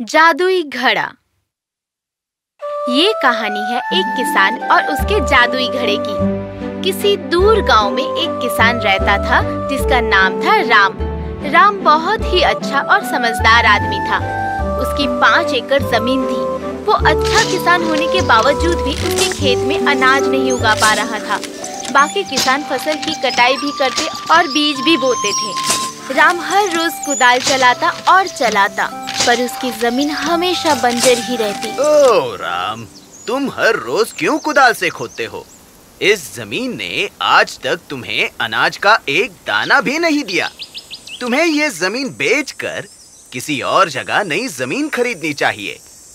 जादुई घड़ा। ये कहानी है एक किसान और उसके जादुई घड़े की। किसी दूर गांव में एक किसान रहता था जिसका नाम था राम। राम बहुत ही अच्छा और समझदार आदमी था। उसकी 5 एकड़ जमीन थी। वो अच्छा किसान होने के बावजूद भी उसके खेत में अनाज नहीं उगा पा रहा था। बाकी किसान फसल की कटाई भी करते और बीज भी बोते थे। राम हर रोज कुदाल चलाता और चलाता, पर उसकी जमीन हमेशा बंजर ही रहती। ओह राम, तुम हर रोज क्यों कुदाल से खोदते हो? इस जमीन ने आज तक तुम्हें अनाज का एक दाना भी नहीं दिया। तुम्हें ये जमीन बेचकर किसी और जगह नई जमीन खरीदनी चाहिए।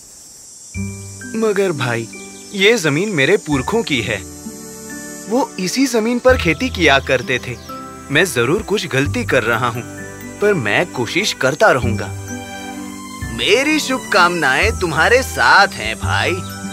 मगर भाई, ये जमीन मेरे पुरखों की है। वो इसी जमीन पर खेती किया करते थे। मैं जरूर कुछ गलती कर रहा हूँ, पर मैं कोशिश करता रहूंगा। मेरी शुभकामनाएं तुम्हारे साथ हैं भाई।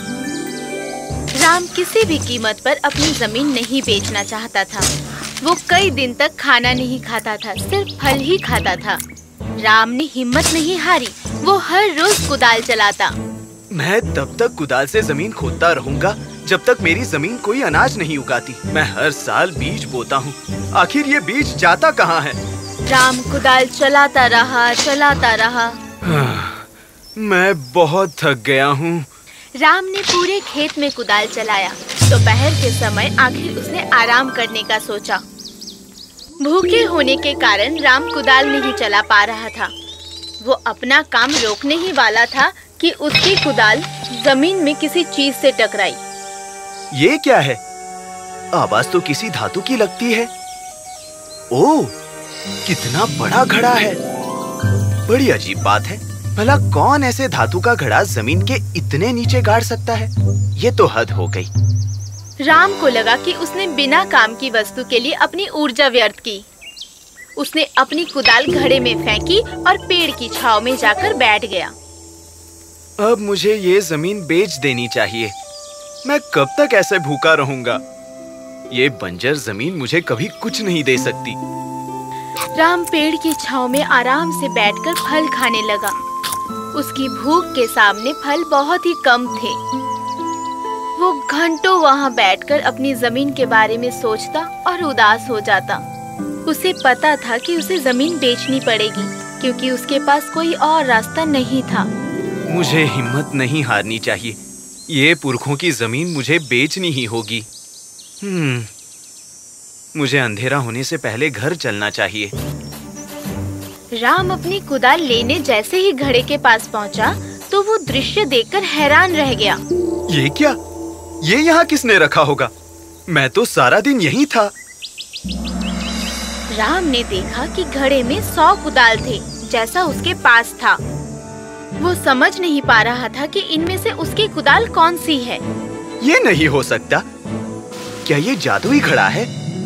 राम किसी भी कीमत पर अपनी जमीन नहीं बेचना चाहता था। वो कई दिन तक खाना नहीं खाता था, सिर्फ फल ही खाता था। राम ने हिम्मत नहीं हारी। वो हर रोज कुदाल चलाता। मैं तब तक कुदाल से जमीन खोदता रहूंगा जब तक मेरी जमीन कोई अनाज नहीं उगाती। मैं हर साल बीज बोता हूँ, आखिर ये बीज जाता कहाँ है? राम कुदाल चलाता रहा। मैं बहुत थक गया हूँ। राम ने पूरे खेत में कुदाल चलाया। दोपहर के समय आखिर उसने आराम करने का सोचा। भूखे होने के कारण राम कुदाल नहीं चला पा रहा था। वो अपना काम रोकने ही वाला था कि उसकी कुदाल जमीन में किसी चीज से टकराई। ये क्या है? आवाज तो किसी धातु की लगती है। ओह, कितना बड़ा घड़ा है। बड़ी अजीब बात है। भला कौन ऐसे धातु का घड़ा जमीन के इतने नीचे गाड़ सकता है? ये तो हद हो गई। राम को लगा कि उसने बिना काम की वस्तु के लिए अपनी ऊर्जा व्यर्थ की। उसने अपनी कुदाल घड़े में फेंकी और पेड़ की छांव में जाकर बैठ गया। अब मुझे ये जमीन बेच देनी चाहिए। मैं कब तक ऐसे भूखा रहूंगा? ये बंजर जमीन मुझे कभी कुछ नहीं दे सकती। राम पेड़ की छांव में आराम से बैठकर फल खाने लगा। उसकी भूख के सामने फल बहुत ही कम थे। वो घंटों वहां बैठकर अपनी जमीन के बारे में सोचता और उदास हो जाता। उसे पता था कि उसे जमीन बेचनी पड़ेगी, क्योंकि उसके पास कोई और रास्ता नहीं था। मुझे हिम्मत नहीं हारनी चाहिए। ये पुरखों की जमीन मुझे बेचनी ही होगी। मुझे अंधेरा होने से पहले घर चलना चाहिए। राम अपनी कुदाल लेने जैसे ही घड़े के पास पहुंचा, तो वो दृश्य देखकर हैरान रह गया। ये क्या? ये यहाँ किसने रखा होगा? मैं तो सारा दिन यहीं था। राम ने देखा कि घड़े में 100 कुदाल थे, जैसा उसके पास था। वो समझ नहीं पा रहा था कि इनमें से उसकी कुदाल कौन सी है। ये नहीं हो सकता। क्या ये जादुई घड़ा है?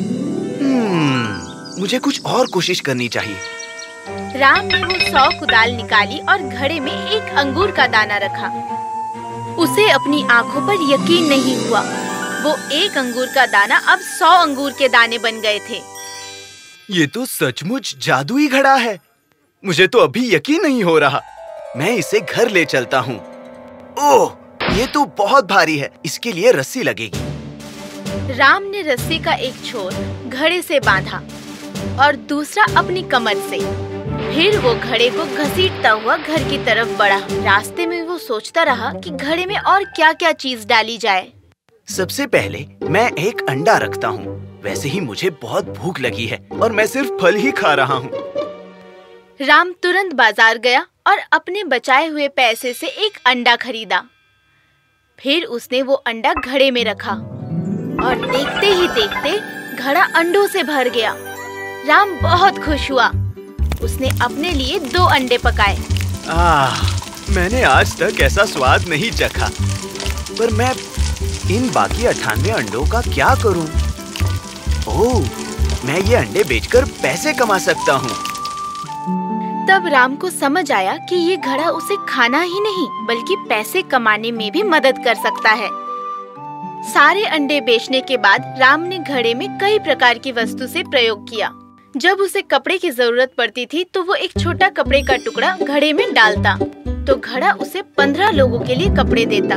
मुझे कुछ और कोशिश करनी चाहिए। राम ने वो 100 कुदाल निकाली और घड़े में एक अंगूर का दाना रखा। उसे अपनी आंखों पर यकीन नहीं हुआ। वो एक अंगूर का दाना अब 100 अंगूर के दाने बन गए थे। ये तो सचमुच जादुई घड़ा है। मुझे तो अभी यकीन नहीं हो रहा। मैं इसे घर ले चलता हूँ। ओह, ये तो बहुत भारी है। इसके लिए रस्सी लगेगी। राम ने रस्सी का एक छोर घड़े से बांधा और दूसरा अपनी कमर से। फिर वो घड़े को घसीटता हुआ घर की तरफ बढ़ा। रास्ते में वो सोचता रहा कि घड़े में और क्या-क्या चीज डाली जाए। सबसे पहले मैं एक अंडा रखता हूँ। वैसे ही मुझे बहुत भूख लगी है और मैं सिर्फ फल ही खा रहा हूँ। राम तुरंत बाजार गया और अपने बचाए हुए पैसे से एक अंडा खरीदा। फिर उसने वो अंडा घड़े में रखा और देखते ही देखते घड़ा अंडों से भर गया। राम बहुत खुश हुआ। उसने अपने लिए 2 अंडे पकाए। मैंने आज तक ऐसा स्वाद नहीं चखा। पर मैं इन बाकी 98 अंडों का क्या करूं? ओह, मैं ये अंडे बेचकर पैसे कमा सकता हूँ। तब राम को समझ आया कि ये घड़ा उसे खाना ही नहीं बल्कि पैसे कमाने में भी मदद कर सकता है। सारे अंडे बेचने के बाद राम ने घड़े में कई प्रकार की वस्तु से प्रयोग किया। जब उसे कपड़े की जरूरत पड़ती थी तो वो एक छोटा कपड़े का टुकड़ा घड़े में डालता। तो घड़ा उसे 15 लोगों के लिए कपड़े देता।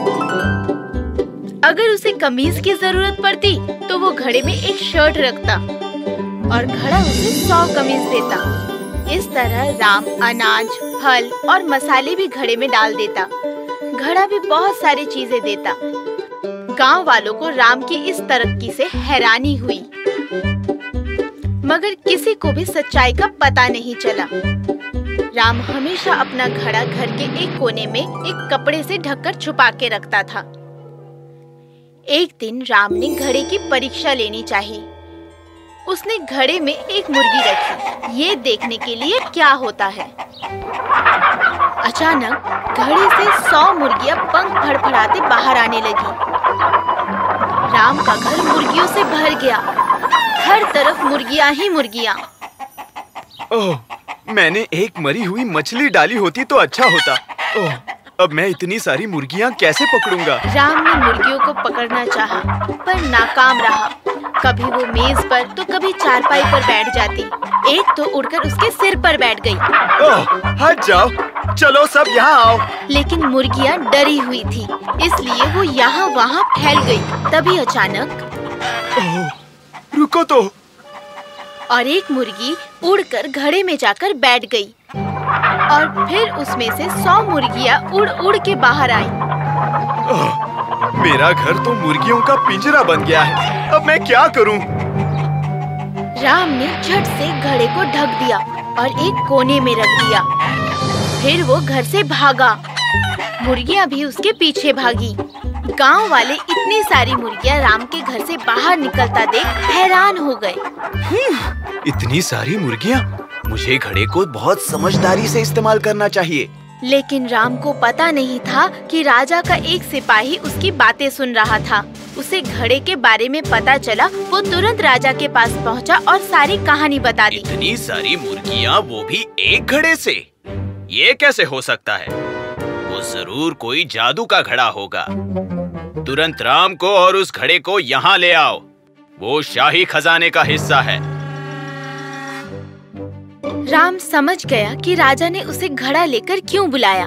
अगर उसे कमीज की जरूरत पड़ती तो वो घड़े में एक शर्ट रखता और घड़ा उसे 100 कमीज देता। इस तरह राम अनाज, फल और मसाले भी घड़े में डाल देता। घड़ा भी बहुत सारी चीजें देता। गांव वालों को राम की इस तरक्की से हैरानी हुई, मगर किसी को भी सच्चाई का पता नहीं चला। राम हमेशा अपना घड़ा घर के एक कोने में एक कपड़े से ढककर छुपा के रखता था। एक दिन राम ने घड़े की परीक्षा लेनी चाहिए। उसने घड़े में एक मुर्गी रखी, ये देखने के लिए क्या होता है। अचानक घड़े से 100 मुर्गियां पंख फड़फड़ाते बाहर आने लगी। राम का घर मुर्गियों से भर गया। हर तरफ मुर्गियां ही मुर्गियां। ओह, मैंने एक मरी हुई मछली डाली होती तो अच्छा होता। ओह, अब मैं इतनी सारी मुर्गियां कैसे पकड़ूंगा? राम ने मुर्गियों को पकड़ना चाहा, पर नाकाम रहा। कभी वो मेज पर तो कभी चारपाई पर बैठ जाती। एक तो उड़कर उसके सिर पर बैठ गई। ओह, हट जाओ, चलो सब यहाँ आओ। लेकिन मुर्गियां डरी हुई थी, इसलिए वो यहाँ वहाँ फैल गई। तभी अचानक ओह, रुको तो। और एक मुर्गी उड़कर घड़े में जाकर बैठ गई और फिर उसमें से 100 मुर्गियां उड़ उड़ के बाहर आईं। मेरा घर तो मुर्गियों का पिंजरा बन गया है। अब मैं क्या करूं? राम ने झट से घड़े को ढक दिया और एक कोने में रख दिया। फिर वो घर से भागा। मुर्गियां भी उसके पीछे भागी। गांव वाले इतनी सारी मुर्गियां राम के घर से बाहर निकलता देख हैरान हो गए। इतनी सारी मुर्गियां? मुझे घड़े को बहुत समझदारी से इस्तेमाल करना चाहिए। लेकिन राम को पता नहीं था कि राजा का एक सिपाही उसकी बातें सुन रहा था। उसे घड़े के बारे में पता चला। वो तुरंत राजा के पास पहुंचा और सारी कहानी बता दी। इतनी सारी मुर्गियां, वो भी एक घड़े से? ये कैसे हो सकता है? वो जरूर कोई जादू का घड़ा होगा। तुरंत राम को और उस घड़े को यहाँ ले आओ। वो शाही खजाने का हिस्सा है। राम समझ गया कि राजा ने उसे घड़ा लेकर क्यों बुलाया।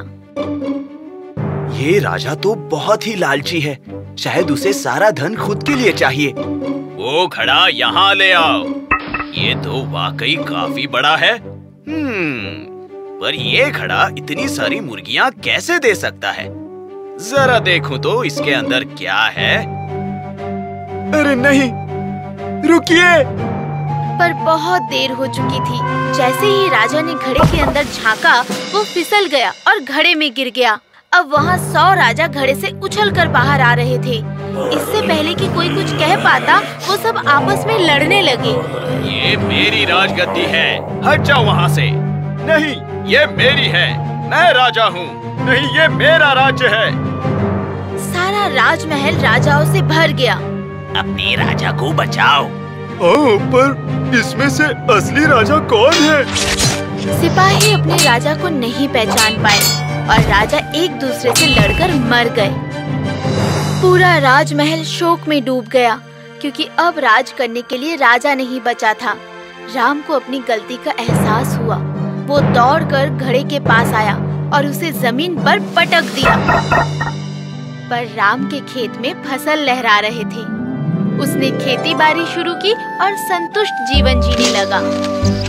ये राजा तो बहुत ही लालची है। शायद उसे सारा धन खुद के लिए चाहिए। वो घड़ा यहाँ ले आओ। ये तो वाकई काफी बड़ा है। पर ये घड़ा इतनी सारी मुर्गियां कैसे दे सकता है? जरा देखूं तो इसके अंदर क्या है। अरे नहीं, रुकिए। पर बहुत देर हो चुकी थी। जैसे ही राजा ने घड़े के अंदर झांका, वो फिसल गया और घड़े में गिर गया। अब वहाँ 100 राजा घड़े से उछलकर बाहर आ रहे थे। इससे पहले कि कोई कुछ कह पाता, वो सब आपस में लड़ने लगे। ये मेरी राजगद्दी है, हट जाओ वहाँ से। नहीं, ये मेरी है, मैं राजा हूँ। नहीं, ये मेरा राज्य है। सारा राजमहल राजाओं से भर गया। अपने राजा को बचाओ। ओह, पर इसमें से असली राजा कौन है? सिपाही अपने राजा को नहीं पहचान पाए और राजा एक दूसरे से लड़कर मर गए। पूरा राजमहल शोक में डूब गया, क्योंकि अब राज करने के लिए राजा नहीं बचा था। राम को अपनी गलती का एहसास हुआ। वो दौड़कर घड़े के पास आया और उसे जमीन पर पटक दिया। पर राम के खेत में फसल लहरा रहे थे। उसने खेती बाड़ी शुरू की और संतुष्ट जीवन जीने लगा।